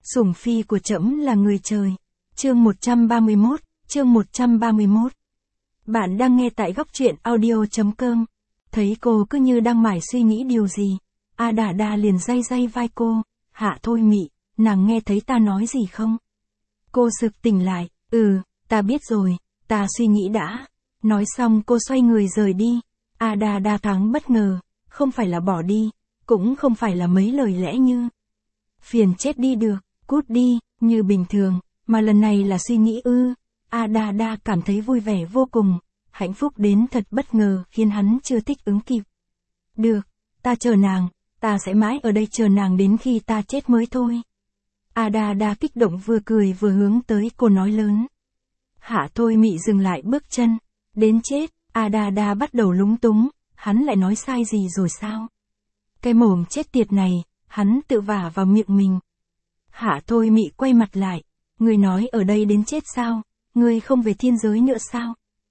Sủng phi của trẫm là người trời. Chương 131, chương 131. Bạn đang nghe tại góc truyện audio.com. Thấy cô cứ như đang mải suy nghĩ điều gì. A Đà Đà liền day day vai cô. Hạ Thôi Mị, nàng nghe thấy ta nói gì không? Cô sực tỉnh lại. Ta biết rồi, ta suy nghĩ đã. Nói xong cô xoay người rời đi. A Đà Đà thoáng bất ngờ. Không phải là bỏ đi, cũng không phải là mấy lời lẽ như phiền chết đi được, cút đi, như bình thường, mà lần này là suy nghĩ A Đà Đà cảm thấy vui vẻ vô cùng, hạnh phúc đến thật bất ngờ khiến hắn chưa thích ứng kịp. Được, ta chờ nàng, ta sẽ mãi ở đây chờ nàng đến khi ta chết mới thôi. A Đà Đà kích động vừa cười vừa hướng tới cô nói lớn. Hạ Thôi Mị dừng lại bước chân, đến chết, A Đà Đà bắt đầu lúng túng, hắn lại nói sai gì rồi sao? Cái mồm chết tiệt này, hắn tự vả vào miệng mình. Hạ Thôi Mị quay mặt lại, ngươi nói ở đây đến chết sao, ngươi không về thiên giới nữa sao?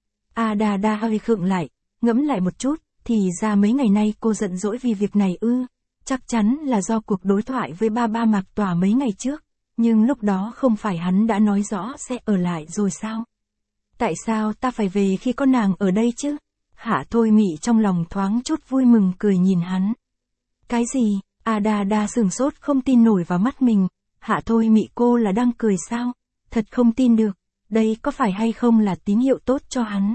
A Đà Đà hơi khựng lại, ngẫm lại một chút, thì ra mấy ngày nay cô giận dỗi vì việc này chắc chắn là do cuộc đối thoại với ba Mạc Tỏa mấy ngày trước, nhưng lúc đó không phải hắn đã nói rõ sẽ ở lại rồi sao? Tại sao ta phải về khi có nàng ở đây chứ? Hạ Thôi Mị trong lòng thoáng chút vui mừng cười nhìn hắn. Cái gì? A Đà Đà sửng sốt không tin nổi vào mắt mình. Hạ Thôi Mị cô là đang cười sao? Thật không tin được. Đây có phải hay không là tín hiệu tốt cho hắn?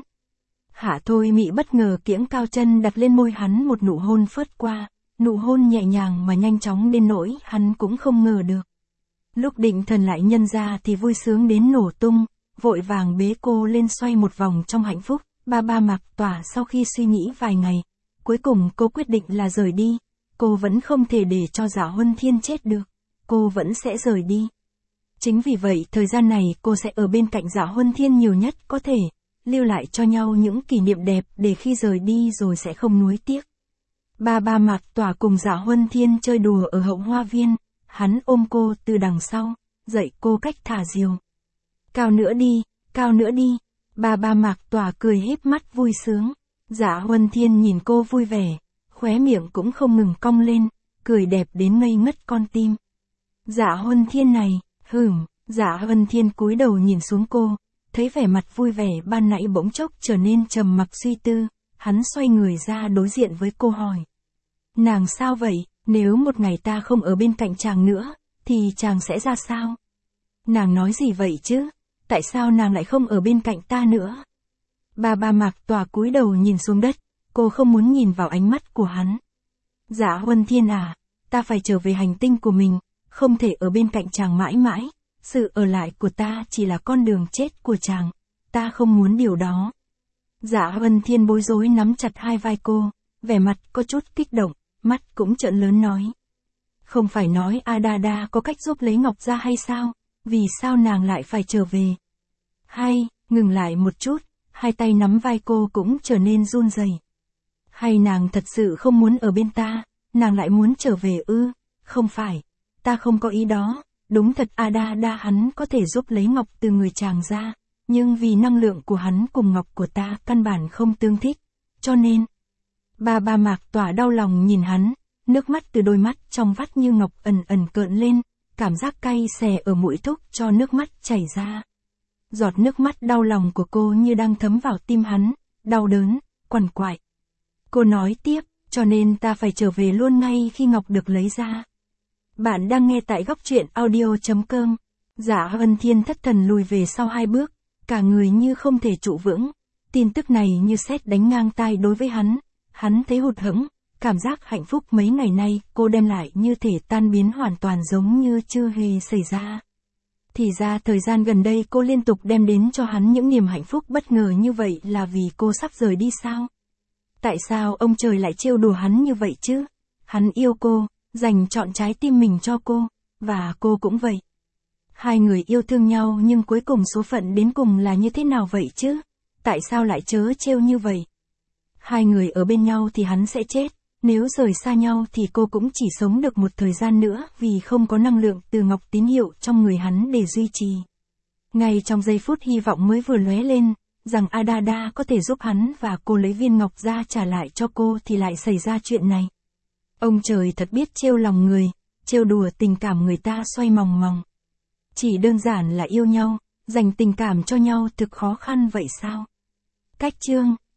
Hạ Thôi Mị bất ngờ kiễng cao chân đặt lên môi hắn một nụ hôn phớt qua. Nụ hôn nhẹ nhàng mà nhanh chóng đến nỗi hắn cũng không ngờ được. Lúc định thần lại nhân ra thì vui sướng đến nổ tung, vội vàng bế cô lên xoay một vòng trong hạnh phúc. Ba Mạc Tỏa sau khi suy nghĩ vài ngày, cuối cùng cô quyết định là rời đi. Cô vẫn không thể để cho Dạ Huân Thiên chết được. Cô vẫn sẽ rời đi. Chính vì vậy thời gian này cô sẽ ở bên cạnh Dạ Huân Thiên nhiều nhất có thể, lưu lại cho nhau những kỷ niệm đẹp để khi rời đi rồi sẽ không nuối tiếc. Ba Mạc Tỏa cùng Dạ Huân Thiên chơi đùa ở hậu hoa viên, hắn ôm cô từ đằng sau, dạy cô cách thả diều. Cao nữa đi, cao nữa đi. Ba Mạc Tỏa cười híp mắt vui sướng. Dạ Huân Thiên nhìn cô vui vẻ, khóe miệng cũng không ngừng cong lên, cười đẹp đến ngây ngất con tim. Dạ Huân Thiên này, Dạ Huân Thiên cúi đầu nhìn xuống cô, thấy vẻ mặt vui vẻ ban nãy bỗng chốc trở nên trầm mặc suy tư, hắn xoay người ra đối diện với cô hỏi. Nàng sao vậy, nếu một ngày ta không ở bên cạnh chàng nữa, thì chàng sẽ ra sao? Nàng nói gì vậy chứ? Tại sao nàng lại không ở bên cạnh ta nữa? Ba Mạc Tỏa cúi đầu nhìn xuống đất, cô không muốn nhìn vào ánh mắt của hắn. Dạ Huân Thiên à, ta phải trở về hành tinh của mình, không thể ở bên cạnh chàng mãi mãi, sự ở lại của ta chỉ là con đường chết của chàng, ta không muốn điều đó. Dạ Huân Thiên bối rối nắm chặt hai vai cô, vẻ mặt có chút kích động, mắt cũng trợn lớn nói. Không phải nói A Đà Đà có cách giúp lấy ngọc ra hay sao? Vì sao nàng lại phải trở về? Hay, ngừng lại một chút, hai tay nắm vai cô cũng trở nên run rẩy. Hay nàng thật sự không muốn ở bên ta, nàng lại muốn trở về Không phải, ta không có ý đó, đúng thật A Đà Đà hắn có thể giúp lấy ngọc từ người chàng ra, nhưng vì năng lượng của hắn cùng ngọc của ta căn bản không tương thích, cho nên. Ba Mạc Tỏa đau lòng nhìn hắn, nước mắt từ đôi mắt trong vắt như ngọc ẩn ẩn cợn lên, cảm giác cay xè ở mũi thúc cho nước mắt chảy ra. Giọt nước mắt đau lòng của cô như đang thấm vào tim hắn, đau đớn, quằn quại. Cô nói tiếp, cho nên ta phải trở về luôn ngay khi ngọc được lấy ra. Bạn đang nghe tại góc truyện audio.com. Dạ Huân Thiên thất thần lùi về sau hai bước, cả người như không thể trụ vững. Tin tức này như sét đánh ngang tai đối với hắn thấy hụt hẫng, cảm giác hạnh phúc mấy ngày nay cô đem lại như thể tan biến hoàn toàn giống như chưa hề xảy ra. Thì ra thời gian gần đây cô liên tục đem đến cho hắn những niềm hạnh phúc bất ngờ như vậy là vì cô sắp rời đi sao? Tại sao ông trời lại trêu đùa hắn như vậy chứ? Hắn yêu cô, dành trọn trái tim mình cho cô, và cô cũng vậy. Hai người yêu thương nhau nhưng cuối cùng số phận đến cùng là như thế nào vậy chứ? Tại sao lại trớ trêu như vậy? Hai người ở bên nhau thì hắn sẽ chết, nếu rời xa nhau thì cô cũng chỉ sống được một thời gian nữa vì không có năng lượng từ ngọc tín hiệu trong người hắn để duy trì. Ngay trong giây phút hy vọng mới vừa lóe lên, rằng A Đà Đà có thể giúp hắn và cô lấy viên ngọc ra trả lại cho cô thì lại xảy ra chuyện này. Ông trời thật biết trêu lòng người, trêu đùa tình cảm người ta xoay mòng mòng, Chỉ đơn giản là yêu nhau, dành tình cảm cho nhau thực khó khăn vậy sao? Cách chương